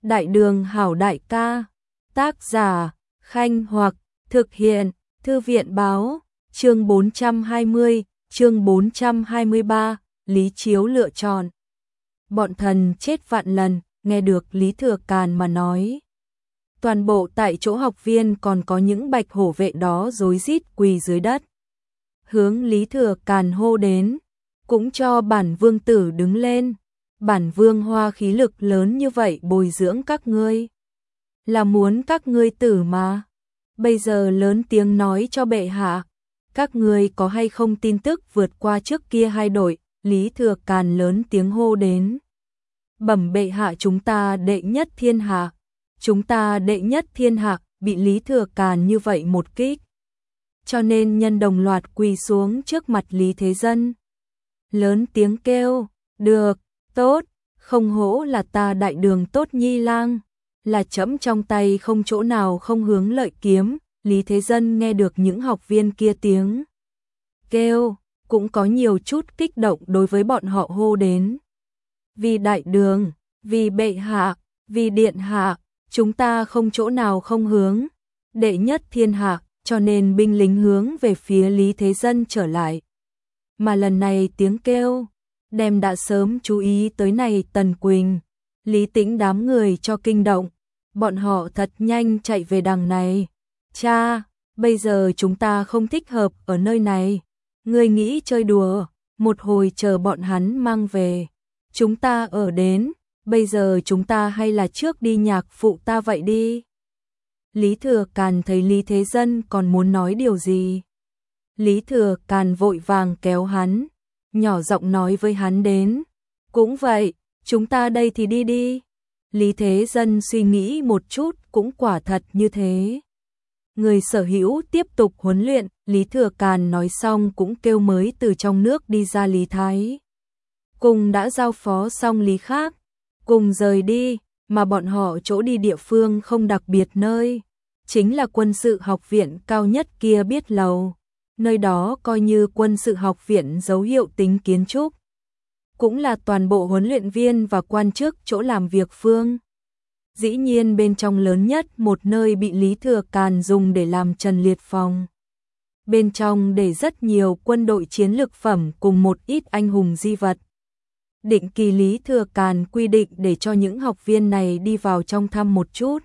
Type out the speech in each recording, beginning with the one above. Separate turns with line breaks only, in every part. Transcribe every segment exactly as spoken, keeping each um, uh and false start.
Đại đường hảo đại ca. Tác giả, Khanh Hoặc, thực hiện, Thư viện báo, chương bốn trăm hai mươi, chương bốn trăm hai mươi ba, Lý Chiếu lựa chọn. Bọn thần chết vạn lần, nghe được Lý Thừa Càn mà nói. Toàn bộ tại chỗ học viên còn có những bạch hổ vệ đó rối rít quỳ dưới đất. Hướng Lý Thừa Càn hô đến, cũng cho bản vương tử đứng lên. Bản vương hoa khí lực lớn như vậy bồi dưỡng các ngươi, là muốn các ngươi tử mà. Bây giờ lớn tiếng nói cho bệ hạ, các ngươi có hay không tin tức vượt qua trước kia hai đội. Lý Thừa Càn lớn tiếng hô đến. Bẩm bệ hạ, chúng ta đệ nhất thiên hạ. Chúng ta đệ nhất thiên hạ. Bị Lý Thừa Càn như vậy một kích, cho nên nhân đồng loạt quỳ xuống trước mặt Lý Thế Dân. Lớn tiếng kêu, được, tốt, không hổ là ta đại đường tốt nhi lang, là trẫm trong tay không chỗ nào không hướng lợi kiếm. Lý Thế Dân nghe được những học viên kia tiếng kêu, cũng có nhiều chút kích động đối với bọn họ hô đến. Vì đại đường, vì bệ hạ, vì điện hạ, chúng ta không chỗ nào không hướng đệ nhất thiên hạ, cho nên binh lính hướng về phía Lý Thế Dân trở lại. Mà lần này tiếng kêu đem đã sớm chú ý tới này Tần Quỳnh, Lý Tĩnh đám người cho kinh động, bọn họ thật nhanh chạy về đằng này. Cha, bây giờ chúng ta không thích hợp ở nơi này, ngươi nghĩ chơi đùa, một hồi chờ bọn hắn mang về, chúng ta ở đến, bây giờ chúng ta hay là trước đi nhạc phụ ta vậy đi. Lý Thừa Càn thấy Lý Thế Dân còn muốn nói điều gì. Lý Thừa Càn vội vàng kéo hắn, nhỏ giọng nói với hắn đến. Cũng vậy, chúng ta đây thì đi đi. Lý Thế Dân suy nghĩ một chút, cũng quả thật như thế. Người sở hữu tiếp tục huấn luyện. Lý Thừa Càn nói xong cũng kêu mới từ trong nước đi ra Lý Thái. Cùng đã giao phó xong Lý khác, cùng rời đi, mà bọn họ chỗ đi địa phương không đặc biệt nơi. Chính là quân sự học viện cao nhất kia biết lầu. Nơi đó coi như quân sự học viện dấu hiệu tính kiến trúc. Cũng là toàn bộ huấn luyện viên và quan chức chỗ làm việc phương. Dĩ nhiên bên trong lớn nhất một nơi bị Lý Thừa Càn dùng để làm trần liệt phòng. Bên trong để rất nhiều quân đội chiến lược phẩm cùng một ít anh hùng di vật. Định kỳ Lý Thừa Càn quy định để cho những học viên này đi vào trong thăm một chút.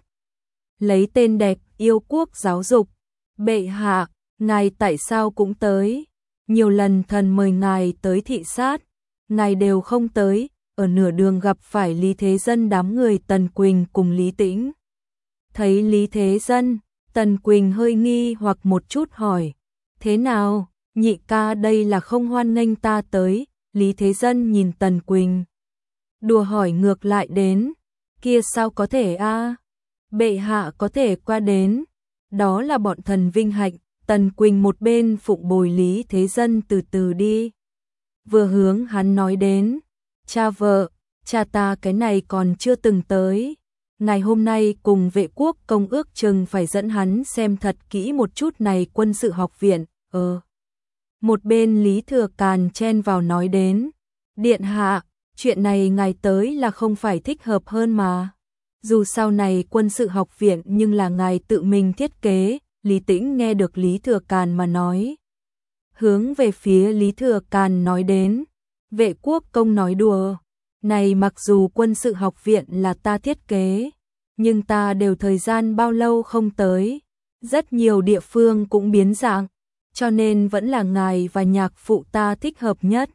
Lấy tên đẹp yêu quốc giáo dục. Bệ hạ, ngài tại sao cũng tới? Nhiều lần thần mời ngài tới thị sát, ngài đều không tới. Ở nửa đường gặp phải Lý Thế Dân đám người Tần Quỳnh cùng Lý Tĩnh. Thấy Lý Thế Dân, Tần Quỳnh hơi nghi hoặc một chút hỏi. Thế nào, nhị ca đây là không hoan nghênh ta tới? Lý Thế Dân nhìn Tần Quỳnh, đùa hỏi ngược lại đến. Kia sao có thể a? Bệ hạ có thể qua đến, đó là bọn thần vinh hạnh. Tần Quỳnh một bên phụng bồi Lý Thế Dân từ từ đi, vừa hướng hắn nói đến. Cha vợ, cha ta cái này còn chưa từng tới. Ngày hôm nay cùng vệ quốc công ước chừng phải dẫn hắn xem thật kỹ một chút này quân sự học viện. Ờ. Một bên Lý Thừa Càn chen vào nói đến. Điện hạ, chuyện này ngài tới là không phải thích hợp hơn mà. Dù sau này quân sự học viện nhưng là ngài tự mình thiết kế. Lý Tĩnh nghe được Lý Thừa Càn mà nói, hướng về phía Lý Thừa Càn nói đến. Vệ quốc công nói đùa, này mặc dù quân sự học viện là ta thiết kế, nhưng ta đều thời gian bao lâu không tới, rất nhiều địa phương cũng biến dạng, cho nên vẫn là ngài và nhạc phụ ta thích hợp nhất.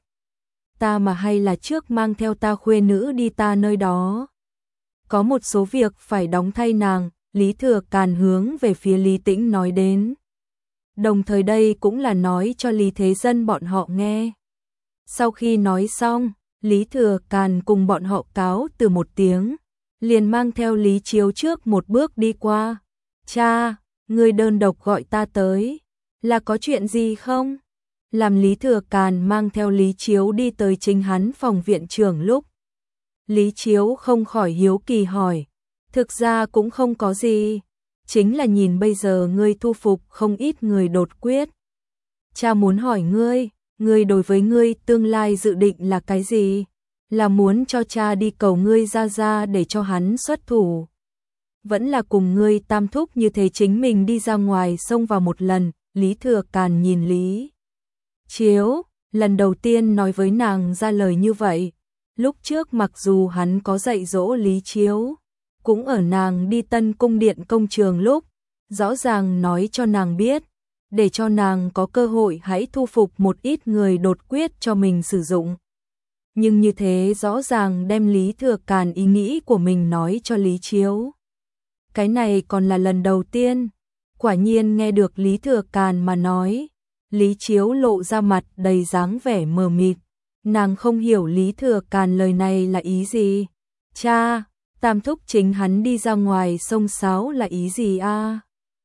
Ta mà hay là trước mang theo ta khuê nữ đi ta nơi đó. Có một số việc phải đóng thay nàng. Lý Thừa Càn hướng về phía Lý Tĩnh nói đến. Đồng thời đây cũng là nói cho Lý Thế Dân bọn họ nghe. Sau khi nói xong, Lý Thừa Càn cùng bọn họ cáo từ một tiếng, liền mang theo Lý Chiếu trước một bước đi qua. Cha, ngươi đơn độc gọi ta tới, là có chuyện gì không? Làm Lý Thừa Càn mang theo Lý Chiếu đi tới chính hắn phòng viện trưởng lúc. Lý Chiếu không khỏi hiếu kỳ hỏi. Thực ra cũng không có gì, chính là nhìn bây giờ ngươi thu phục không ít người đột quyết. Cha muốn hỏi ngươi, ngươi đối với ngươi tương lai dự định là cái gì? Là muốn cho cha đi cầu ngươi ra ra để cho hắn xuất thủ. Vẫn là cùng ngươi tam thúc như thế chính mình đi ra ngoài xông vào một lần. Lý Thừa Càn nhìn Lý Chiếu, lần đầu tiên nói với nàng ra lời như vậy. Lúc trước mặc dù hắn có dạy dỗ Lý Chiếu, cũng ở nàng đi Tân Cung Điện công trường lúc, rõ ràng nói cho nàng biết, để cho nàng có cơ hội hãy thu phục một ít người đột quyết cho mình sử dụng. Nhưng như thế rõ ràng đem Lý Thừa Càn ý nghĩ của mình nói cho Lý Chiếu. Cái này còn là lần đầu tiên, quả nhiên nghe được Lý Thừa Càn mà nói, Lý Chiếu lộ ra mặt đầy dáng vẻ mờ mịt, nàng không hiểu Lý Thừa Càn lời này là ý gì. Cha, tam thúc chính hắn đi ra ngoài sông sáo là ý gì a?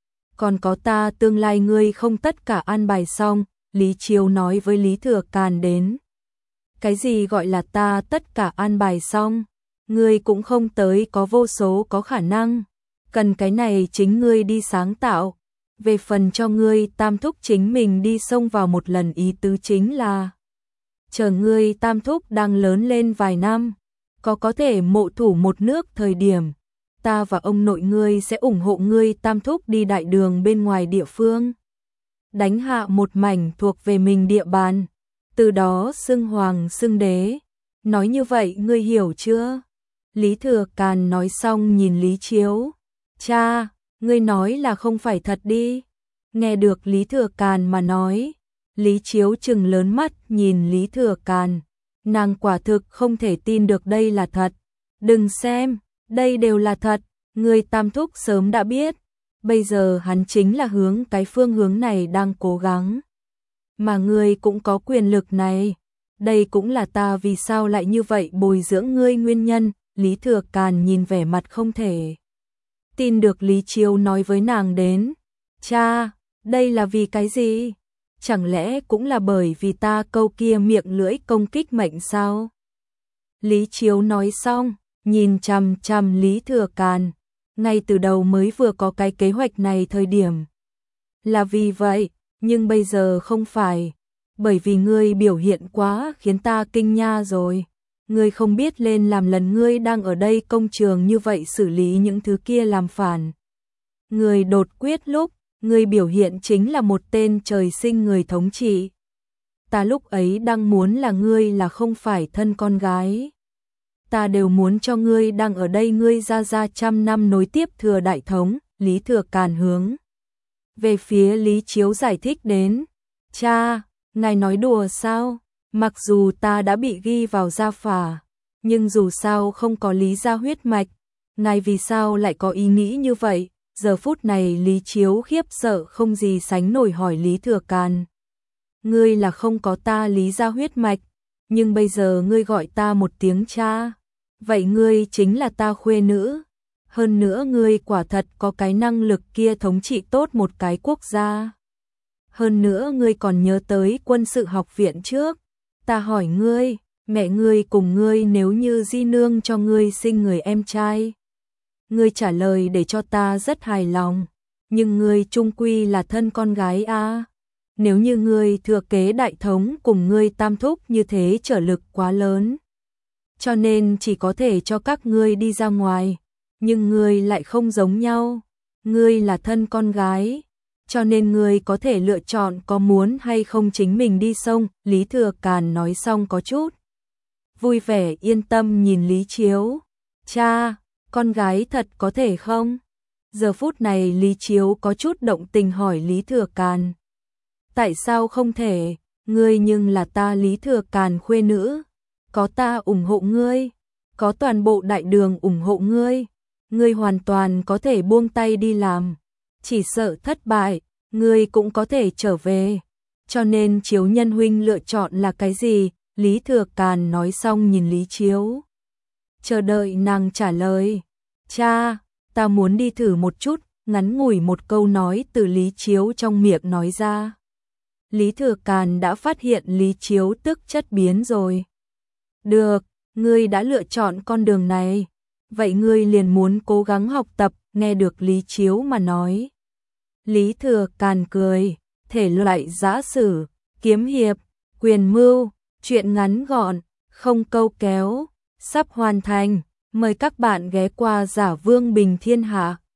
Còn có ta tương lai ngươi không tất cả an bài xong, Lý Chiếu nói với Lý Thừa Càn đến. Cái gì gọi là ta tất cả an bài xong, ngươi cũng không tới có vô số có khả năng, cần cái này chính ngươi đi sáng tạo. Về phần cho ngươi tam thúc chính mình đi xông vào một lần ý tứ chính là chờ ngươi tam thúc đang lớn lên vài năm, có có thể mộ thủ một nước thời điểm, ta và ông nội ngươi sẽ ủng hộ ngươi tam thúc đi đại đường bên ngoài địa phương, đánh hạ một mảnh thuộc về mình địa bàn, từ đó xưng hoàng xưng đế. Nói như vậy ngươi hiểu chưa? Lý Thừa Càn nói xong nhìn Lý Chiếu. Cha, ngươi nói là không phải thật đi. Nghe được Lý Thừa Càn mà nói, Lý Chiếu trừng lớn mắt nhìn Lý Thừa Càn. Nàng quả thực không thể tin được đây là thật. Đừng xem, đây đều là thật, ngươi tam thúc sớm đã biết. Bây giờ hắn chính là hướng cái phương hướng này đang cố gắng. Mà ngươi cũng có quyền lực này. Đây cũng là ta vì sao lại như vậy bồi dưỡng ngươi nguyên nhân. Lý Thừa Càn nhìn vẻ mặt không thể tin được Lý Chiếu nói với nàng đến. Cha, đây là vì cái gì? Chẳng lẽ cũng là bởi vì ta câu kia miệng lưỡi công kích mệnh sao? Lý Chiếu nói xong, nhìn chằm chằm Lý Thừa Càn. Ngay từ đầu mới vừa có cái kế hoạch này thời điểm. Là vì vậy, nhưng bây giờ không phải. Bởi vì ngươi biểu hiện quá khiến ta kinh nha rồi. Ngươi không biết lên làm lần ngươi đang ở đây công trường như vậy xử lý những thứ kia làm phản. Ngươi đột quyết lúc, ngươi biểu hiện chính là một tên trời sinh người thống trị. Ta lúc ấy đang muốn là ngươi là không phải thân con gái. Ta đều muốn cho ngươi đang ở đây ngươi ra ra trăm năm nối tiếp thừa đại thống. Lý Thừa Càn hướng về phía Lý Chiếu giải thích đến. Cha, ngài nói đùa sao? Mặc dù ta đã bị ghi vào gia phả, nhưng dù sao không có Lý gia huyết mạch, ngài vì sao lại có ý nghĩ như vậy? Giờ phút này Lý Chiếu khiếp sợ không gì sánh nổi hỏi Lý Thừa Càn. Ngươi là không có ta Lý gia huyết mạch, nhưng bây giờ ngươi gọi ta một tiếng cha, vậy ngươi chính là ta khuê nữ. Hơn nữa ngươi quả thật có cái năng lực kia thống trị tốt một cái quốc gia. Hơn nữa ngươi còn nhớ tới quân sự học viện trước. Ta hỏi ngươi, mẹ ngươi cùng ngươi nếu như di nương cho ngươi sinh người em trai. Ngươi trả lời để cho ta rất hài lòng, nhưng ngươi chung quy là thân con gái a. À? Nếu như ngươi thừa kế đại thống cùng ngươi tam thúc như thế trở lực quá lớn, cho nên chỉ có thể cho các ngươi đi ra ngoài, nhưng ngươi lại không giống nhau, ngươi là thân con gái, cho nên ngươi có thể lựa chọn có muốn hay không chính mình đi sông. Lý Thừa Càn nói xong có chút vui vẻ yên tâm nhìn Lý Chiếu. Cha, con gái thật có thể không? Giờ phút này Lý Chiếu có chút động tình hỏi Lý Thừa Càn. Tại sao không thể? Ngươi nhưng là ta Lý Thừa Càn khuê nữ, có ta ủng hộ ngươi, có toàn bộ đại đường ủng hộ ngươi, ngươi hoàn toàn có thể buông tay đi làm, chỉ sợ thất bại, ngươi cũng có thể trở về. Cho nên Chiếu nhân huynh lựa chọn là cái gì? Lý Thừa Càn nói xong nhìn Lý Chiếu, chờ đợi nàng trả lời. Cha, ta muốn đi thử một chút. Ngắn ngủi một câu nói từ Lý Chiếu trong miệng nói ra. Lý Thừa Càn đã phát hiện Lý Chiếu tức chất biến rồi. Được, ngươi đã lựa chọn con đường này, vậy ngươi liền muốn cố gắng học tập. Nghe được Lý Chiếu mà nói, Lý Thừa Càn cười. Thể loại giã sử, kiếm hiệp, quyền mưu, truyện ngắn gọn, không câu kéo, sắp hoàn thành. Mời các bạn ghé qua Giả Vương Bình Thiên Hạ.